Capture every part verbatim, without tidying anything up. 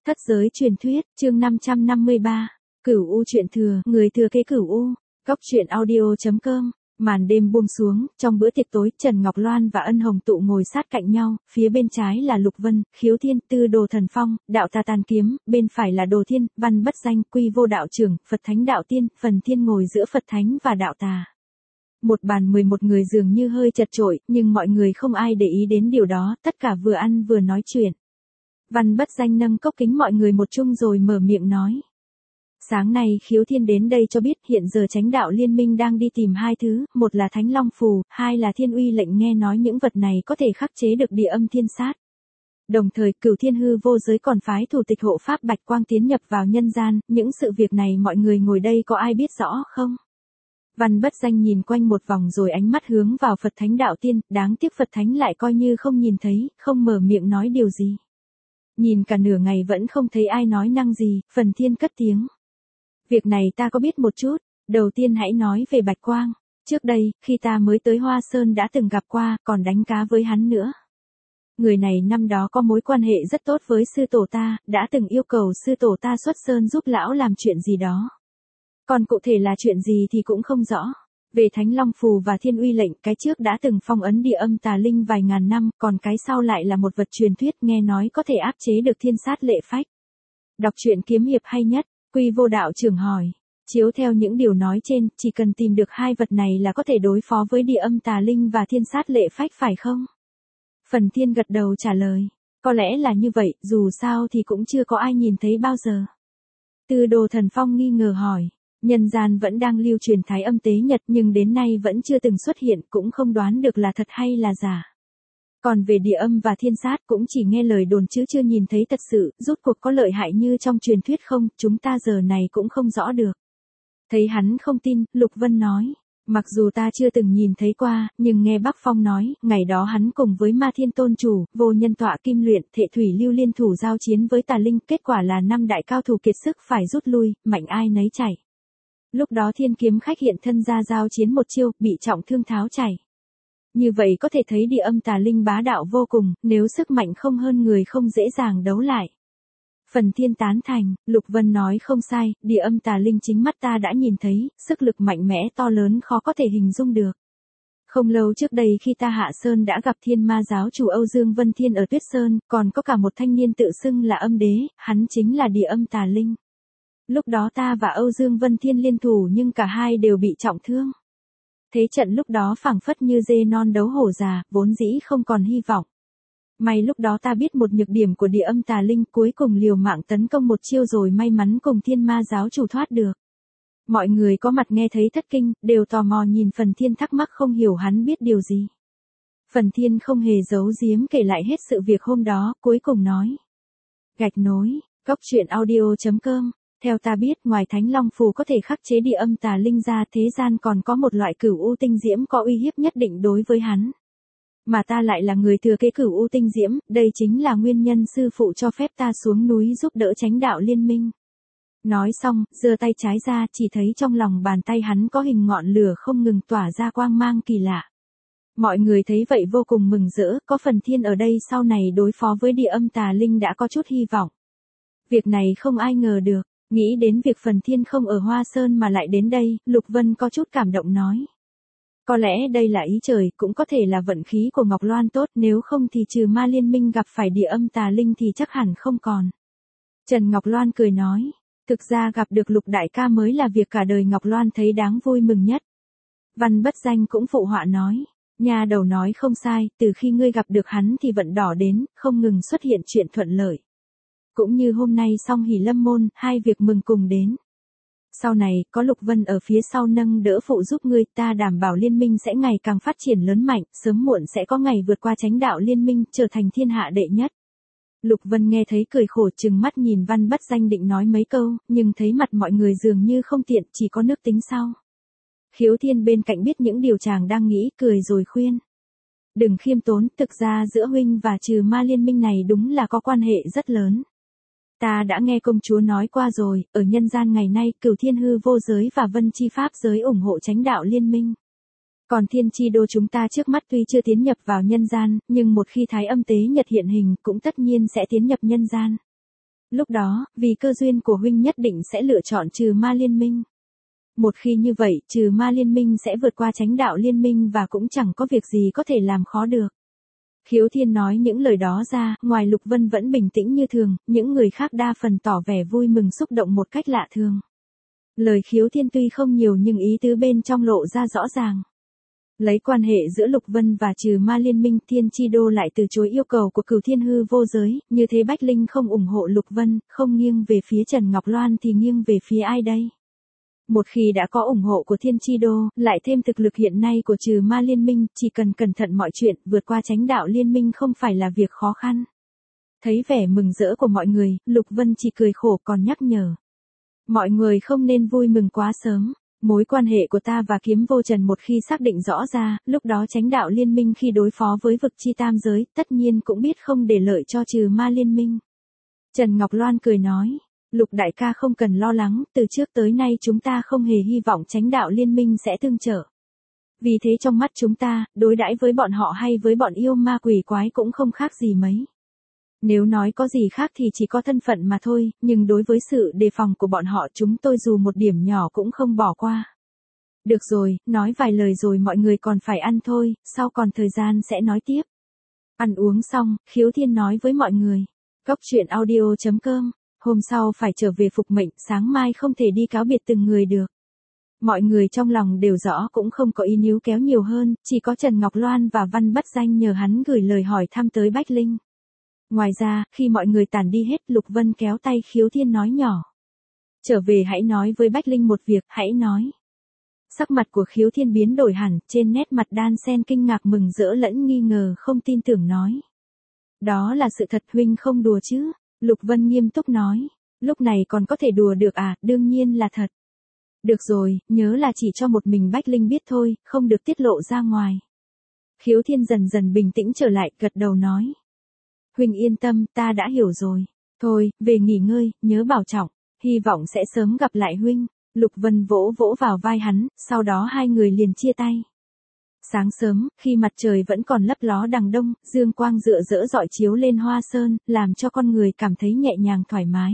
Thất giới truyền thuyết, chương năm trăm năm mươi ba, Cửu U truyện thừa, người thừa kế Cửu U, góc truyện audio chấm com. Màn đêm buông xuống, trong bữa tiệc tối, Trần Ngọc Loan và Ân Hồng Tụ ngồi sát cạnh nhau, phía bên trái là Lục Vân, Khiếu Thiên, Tư Đồ Thần Phong, Đạo Tà Tàn Kiếm, bên phải là Đồ Thiên, Văn Bất Danh, Quy Vô Đạo Trưởng, Phật Thánh Đạo Tiên, Phần Thiên ngồi giữa Phật Thánh và Đạo Tà. Một bàn mười một người dường như hơi chật chội, nhưng mọi người không ai để ý đến điều đó, tất cả vừa ăn vừa nói chuyện. Văn Bất Danh nâng cốc kính mọi người một chung rồi mở miệng nói. Sáng nay Khiếu Thiên đến đây cho biết hiện giờ Chánh Đạo Liên Minh đang đi tìm hai thứ, một là Thánh Long Phù, hai là Thiên Uy lệnh, nghe nói những vật này có thể khắc chế được địa âm thiên sát. Đồng thời Cửu Thiên Hư vô giới còn phái thủ tịch hộ pháp Bạch Quang tiến nhập vào nhân gian, những sự việc này mọi người ngồi đây có ai biết rõ không? Văn Bất Danh nhìn quanh một vòng rồi ánh mắt hướng vào Phật Thánh Đạo Tiên, đáng tiếc Phật Thánh lại coi như không nhìn thấy, không mở miệng nói điều gì. Nhìn cả nửa ngày vẫn không thấy ai nói năng gì, Phần Thiên cất tiếng. Việc này ta có biết một chút, đầu tiên hãy nói về Bạch Quang. Trước đây, khi ta mới tới Hoa Sơn đã từng gặp qua, còn đánh cá với hắn nữa. Người này năm đó có mối quan hệ rất tốt với sư tổ ta, đã từng yêu cầu sư tổ ta xuất sơn giúp lão làm chuyện gì đó. Còn cụ thể là chuyện gì thì cũng không rõ. Về Thánh Long Phù và Thiên Uy lệnh, cái trước đã từng phong ấn địa âm tà linh vài ngàn năm, còn cái sau lại là một vật truyền thuyết nghe nói có thể áp chế được thiên sát lệ phách. Đọc truyện kiếm hiệp hay nhất, Quy Vô Đạo Trưởng hỏi. Chiếu theo những điều nói trên, chỉ cần tìm được hai vật này là có thể đối phó với địa âm tà linh và thiên sát lệ phách phải không? Phần Thiên gật đầu trả lời. Có lẽ là như vậy, dù sao thì cũng chưa có ai nhìn thấy bao giờ. Tư Đồ Thần Phong nghi ngờ hỏi. Nhân gian vẫn đang lưu truyền Thái Âm Tế Nhật nhưng đến nay vẫn chưa từng xuất hiện, cũng không đoán được là thật hay là giả. Còn về địa âm và thiên sát cũng chỉ nghe lời đồn chứ chưa nhìn thấy thật sự, rốt cuộc có lợi hại như trong truyền thuyết không, chúng ta giờ này cũng không rõ được. Thấy hắn không tin, Lục Vân nói. Mặc dù ta chưa từng nhìn thấy qua, nhưng nghe Bắc Phong nói, ngày đó hắn cùng với Ma Thiên Tôn Chủ, Vô Nhân Tọa Kim Luyện, Thệ Thủy Lưu liên thủ giao chiến với tà linh, kết quả là năm đại cao thủ kiệt sức phải rút lui, mạnh ai nấy chạy. Lúc đó Thiên Kiếm Khách hiện thân ra giao chiến một chiêu, bị trọng thương tháo chảy. Như vậy có thể thấy địa âm tà linh bá đạo vô cùng, nếu sức mạnh không hơn người không dễ dàng đấu lại. Phần Thiên tán thành, Lục Vân nói không sai, địa âm tà linh chính mắt ta đã nhìn thấy, sức lực mạnh mẽ to lớn khó có thể hình dung được. Không lâu trước đây khi ta hạ sơn đã gặp Thiên Ma giáo chủ Âu Dương Vân Thiên ở Tuyết Sơn, còn có cả một thanh niên tự xưng là âm đế, hắn chính là địa âm tà linh. Lúc đó ta và Âu Dương Vân Thiên liên thủ nhưng cả hai đều bị trọng thương. Thế trận lúc đó phảng phất như dê non đấu hổ già, vốn dĩ không còn hy vọng. May lúc đó ta biết một nhược điểm của địa âm tà linh, cuối cùng liều mạng tấn công một chiêu rồi may mắn cùng Thiên Ma giáo chủ thoát được. Mọi người có mặt nghe thấy thất kinh, đều tò mò nhìn Phần Thiên thắc mắc không hiểu hắn biết điều gì. Phần Thiên không hề giấu giếm kể lại hết sự việc hôm đó, cuối cùng nói. Gạch nối, góc truyện audio chấm com. Theo ta biết, ngoài Thánh Long Phù có thể khắc chế địa âm tà linh ra, thế gian còn có một loại cửu u tinh diễm có uy hiếp nhất định đối với hắn. Mà ta lại là người thừa kế cửu u tinh diễm, đây chính là nguyên nhân sư phụ cho phép ta xuống núi giúp đỡ Chánh Đạo Liên Minh. Nói xong, giơ tay trái ra, chỉ thấy trong lòng bàn tay hắn có hình ngọn lửa không ngừng tỏa ra quang mang kỳ lạ. Mọi người thấy vậy vô cùng mừng rỡ, có Phần Thiên ở đây sau này đối phó với địa âm tà linh đã có chút hy vọng. Việc này không ai ngờ được. Nghĩ đến việc Phần Thiên không ở Hoa Sơn mà lại đến đây, Lục Vân có chút cảm động nói. Có lẽ đây là ý trời, cũng có thể là vận khí của Ngọc Loan tốt, nếu không thì trừ Ma Liên Minh gặp phải địa âm tà linh thì chắc hẳn không còn. Trần Ngọc Loan cười nói, thực ra gặp được Lục Đại ca mới là việc cả đời Ngọc Loan thấy đáng vui mừng nhất. Văn Bất Danh cũng phụ họa nói, nhà đầu nói không sai, từ khi ngươi gặp được hắn thì vận đỏ đến, không ngừng xuất hiện chuyện thuận lợi. Cũng như hôm nay song hỷ lâm môn, hai việc mừng cùng đến. Sau này, có Lục Vân ở phía sau nâng đỡ phụ giúp ngươi, ta đảm bảo liên minh sẽ ngày càng phát triển lớn mạnh, sớm muộn sẽ có ngày vượt qua Chánh Đạo Liên Minh, trở thành thiên hạ đệ nhất. Lục Vân nghe thấy cười khổ trừng mắt nhìn Văn Bất Danh định nói mấy câu, nhưng thấy mặt mọi người dường như không tiện, chỉ có nước tính sau. Khiếu Thiên bên cạnh biết những điều chàng đang nghĩ, cười rồi khuyên. Đừng khiêm tốn, thực ra giữa huynh và trừ ma liên minh này đúng là có quan hệ rất lớn. Ta đã nghe công chúa nói qua rồi, ở nhân gian ngày nay, Cửu Thiên Hư vô giới và Vân Chi Pháp giới ủng hộ Chánh Đạo Liên Minh. Còn Thiên Chi Đô chúng ta trước mắt tuy chưa tiến nhập vào nhân gian, nhưng một khi Thái Âm Tế Nhật hiện hình cũng tất nhiên sẽ tiến nhập nhân gian. Lúc đó, vì cơ duyên của huynh nhất định sẽ lựa chọn trừ ma liên minh. Một khi như vậy, trừ ma liên minh sẽ vượt qua chánh đạo liên minh và cũng chẳng có việc gì có thể làm khó được. Khiếu Thiên nói những lời đó ra, ngoài Lục Vân vẫn bình tĩnh như thường, những người khác đa phần tỏ vẻ vui mừng xúc động một cách lạ thường. Lời Khiếu Thiên tuy không nhiều nhưng ý tứ bên trong lộ ra rõ ràng. Lấy quan hệ giữa Lục Vân và trừ ma liên minh, Thiên Chi Đô lại từ chối yêu cầu của Cửu Thiên hư vô giới, như thế Bách Linh không ủng hộ Lục Vân, không nghiêng về phía Trần Ngọc Loan thì nghiêng về phía ai đây? Một khi đã có ủng hộ của Thiên Chi Đô, lại thêm thực lực hiện nay của trừ ma liên minh, chỉ cần cẩn thận mọi chuyện, vượt qua chánh đạo liên minh không phải là việc khó khăn. Thấy vẻ mừng rỡ của mọi người, Lục Vân chỉ cười khổ còn nhắc nhở. Mọi người không nên vui mừng quá sớm. Mối quan hệ của ta và Kiếm Vô Trần một khi xác định rõ ra, lúc đó chánh đạo liên minh khi đối phó với vực chi tam giới, tất nhiên cũng biết không để lợi cho trừ ma liên minh. Trần Ngọc Loan cười nói, Lục đại ca không cần lo lắng, từ trước tới nay chúng ta không hề hy vọng chánh đạo liên minh sẽ tương trợ. Vì thế trong mắt chúng ta, đối đãi với bọn họ hay với bọn yêu ma quỷ quái cũng không khác gì mấy. Nếu nói có gì khác thì chỉ có thân phận mà thôi, nhưng đối với sự đề phòng của bọn họ chúng tôi dù một điểm nhỏ cũng không bỏ qua. Được rồi, nói vài lời rồi mọi người còn phải ăn thôi, sau còn thời gian sẽ nói tiếp. Ăn uống xong, Khiếu Thiên nói với mọi người. Góc truyện audio chấm com, hôm sau phải trở về phục mệnh, sáng mai không thể đi cáo biệt từng người được. Mọi người trong lòng đều rõ cũng không có ý níu kéo nhiều hơn, chỉ có Trần Ngọc Loan và Văn Bất Danh nhờ hắn gửi lời hỏi thăm tới Bách Linh. Ngoài ra, khi mọi người tản đi hết, Lục Vân kéo tay Khiếu Thiên nói nhỏ. Trở về hãy nói với Bách Linh một việc, hãy nói. Sắc mặt của Khiếu Thiên biến đổi hẳn, trên nét mặt đan xen kinh ngạc mừng rỡ lẫn nghi ngờ không tin tưởng nói. Đó là sự thật, huynh không đùa chứ? Lục Vân nghiêm túc nói. Lúc này còn có thể đùa được à, đương nhiên là thật. Được rồi, nhớ là chỉ cho một mình Bách Linh biết thôi, không được tiết lộ ra ngoài. Khiếu Thiên dần dần bình tĩnh trở lại, gật đầu nói. Huynh yên tâm, ta đã hiểu rồi. Thôi, về nghỉ ngơi, nhớ bảo trọng. Hy vọng sẽ sớm gặp lại huynh. Lục Vân vỗ vỗ vào vai hắn, sau đó hai người liền chia tay. Sáng sớm, khi mặt trời vẫn còn lấp ló đằng đông, dương quang rực rỡ rọi chiếu lên Hoa Sơn, làm cho con người cảm thấy nhẹ nhàng thoải mái.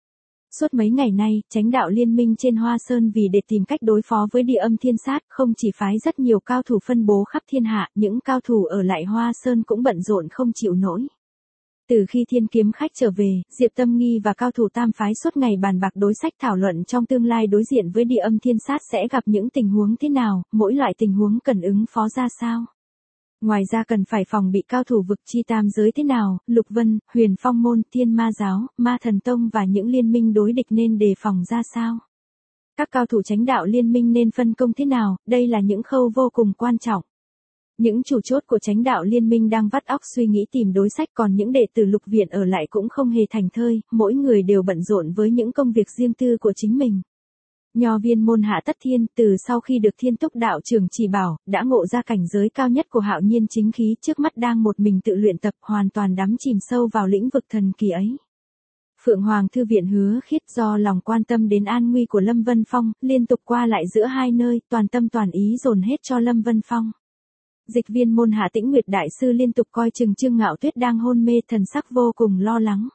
Suốt mấy ngày nay, chánh đạo liên minh trên Hoa Sơn vì để tìm cách đối phó với Địa Âm Thiên Sát, không chỉ phái rất nhiều cao thủ phân bố khắp thiên hạ, những cao thủ ở lại Hoa Sơn cũng bận rộn không chịu nổi. Từ khi Thiên Kiếm Khách trở về, Diệp Tâm Nghi và cao thủ tam phái suốt ngày bàn bạc đối sách thảo luận trong tương lai đối diện với Địa Âm Thiên Sát sẽ gặp những tình huống thế nào, mỗi loại tình huống cần ứng phó ra sao. Ngoài ra cần phải phòng bị cao thủ vực chi tam giới thế nào, Lục Vân, Huyền Phong Môn, Thiên Ma Giáo, Ma Thần Tông và những liên minh đối địch nên đề phòng ra sao. Các cao thủ chánh đạo liên minh nên phân công thế nào, đây là những khâu vô cùng quan trọng. Những chủ chốt của chánh đạo liên minh đang vắt óc suy nghĩ tìm đối sách, còn những đệ tử Lục viện ở lại cũng không hề thành thơi, mỗi người đều bận rộn với những công việc riêng tư của chính mình. Nho viên môn Hạ Tất Thiên, từ sau khi được Thiên Túc đạo trưởng chỉ bảo, đã ngộ ra cảnh giới cao nhất của hạo nhiên chính khí, trước mắt đang một mình tự luyện tập, hoàn toàn đắm chìm sâu vào lĩnh vực thần kỳ ấy. Phượng Hoàng Thư viện Hứa Khiết do lòng quan tâm đến an nguy của Lâm Vân Phong, liên tục qua lại giữa hai nơi, toàn tâm toàn ý dồn hết cho Lâm Vân Phong. Dịch viên môn Hạ Tĩnh Nguyệt đại sư liên tục coi chừng Trương Ngạo Tuyết đang hôn mê, thần sắc vô cùng lo lắng.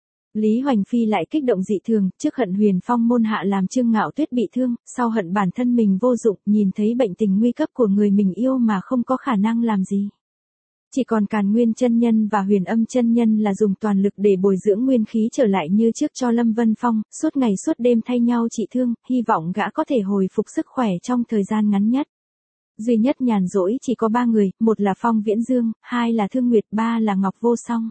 Lý Hoành Phi lại kích động dị thường, trước hận Huyền Phong môn hạ làm Trương Ngạo Tuyết bị thương, sau hận bản thân mình vô dụng, nhìn thấy bệnh tình nguy cấp của người mình yêu mà không có khả năng làm gì. Chỉ còn Càn Nguyên chân nhân và Huyền Âm chân nhân là dùng toàn lực để bồi dưỡng nguyên khí trở lại như trước cho Lâm Vân Phong, suốt ngày suốt đêm thay nhau trị thương, hy vọng gã có thể hồi phục sức khỏe trong thời gian ngắn nhất. Duy nhất nhàn rỗi chỉ có ba người, một là Phong Viễn Dương, hai là Thương Nguyệt, ba là Ngọc Vô Song.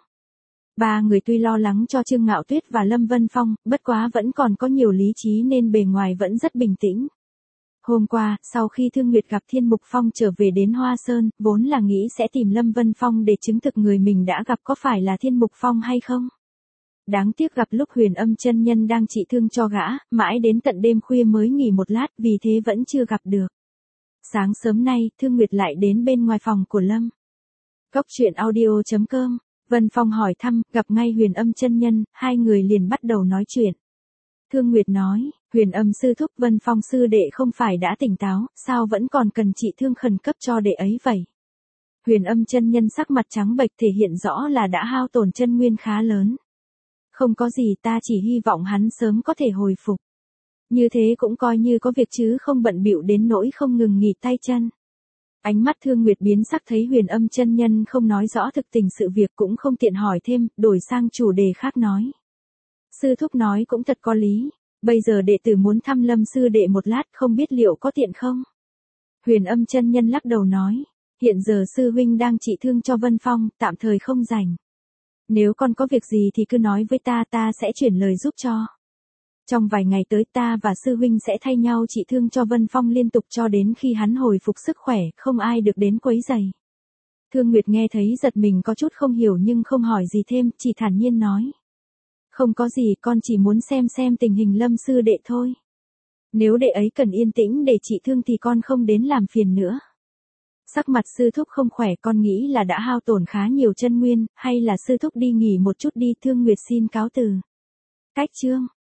Ba người tuy lo lắng cho Trương Ngạo Tuyết và Lâm Vân Phong, bất quá vẫn còn có nhiều lý trí nên bề ngoài vẫn rất bình tĩnh. Hôm qua, sau khi Thương Nguyệt gặp Thiên Mục Phong trở về đến Hoa Sơn, vốn là nghĩ sẽ tìm Lâm Vân Phong để chứng thực người mình đã gặp có phải là Thiên Mục Phong hay không. Đáng tiếc gặp lúc Huyền Âm chân nhân đang trị thương cho gã, mãi đến tận đêm khuya mới nghỉ một lát, vì thế vẫn chưa gặp được. Sáng sớm nay, Thương Nguyệt lại đến bên ngoài phòng của Lâm. Góc truyện audio chấm com, Vân Phong hỏi thăm, gặp ngay Huyền Âm chân nhân, hai người liền bắt đầu nói chuyện. Thương Nguyệt nói, Huyền Âm sư thúc, Vân Phong sư đệ không phải đã tỉnh táo, sao vẫn còn cần trị thương khẩn cấp cho đệ ấy vậy? Huyền Âm chân nhân sắc mặt trắng bệch thể hiện rõ là đã hao tổn chân nguyên khá lớn. Không có gì, ta chỉ hy vọng hắn sớm có thể hồi phục. Như thế cũng coi như có việc chứ không bận bịu đến nỗi không ngừng nghỉ tay chân. Ánh mắt Thương Nguyệt biến sắc thấy Huyền Âm chân nhân không nói rõ thực tình sự việc cũng không tiện hỏi thêm, đổi sang chủ đề khác nói. Sư thúc nói cũng thật có lý, bây giờ đệ tử muốn thăm Lâm sư đệ một lát, không biết liệu có tiện không? Huyền Âm chân nhân lắc đầu nói, hiện giờ sư huynh đang trị thương cho Vân Phong, tạm thời không rảnh. Nếu con có việc gì thì cứ nói với ta, ta sẽ chuyển lời giúp cho. Trong vài ngày tới ta và sư huynh sẽ thay nhau trị thương cho Vân Phong liên tục cho đến khi hắn hồi phục sức khỏe, không ai được đến quấy rầy. Thương Nguyệt nghe thấy giật mình có chút không hiểu nhưng không hỏi gì thêm, chỉ thản nhiên nói. Không có gì, con chỉ muốn xem xem tình hình Lâm sư đệ thôi. Nếu đệ ấy cần yên tĩnh để trị thương thì con không đến làm phiền nữa. Sắc mặt sư thúc không khỏe, con nghĩ là đã hao tổn khá nhiều chân nguyên, hay là sư thúc đi nghỉ một chút đi. Thương Nguyệt xin cáo từ. Cách chương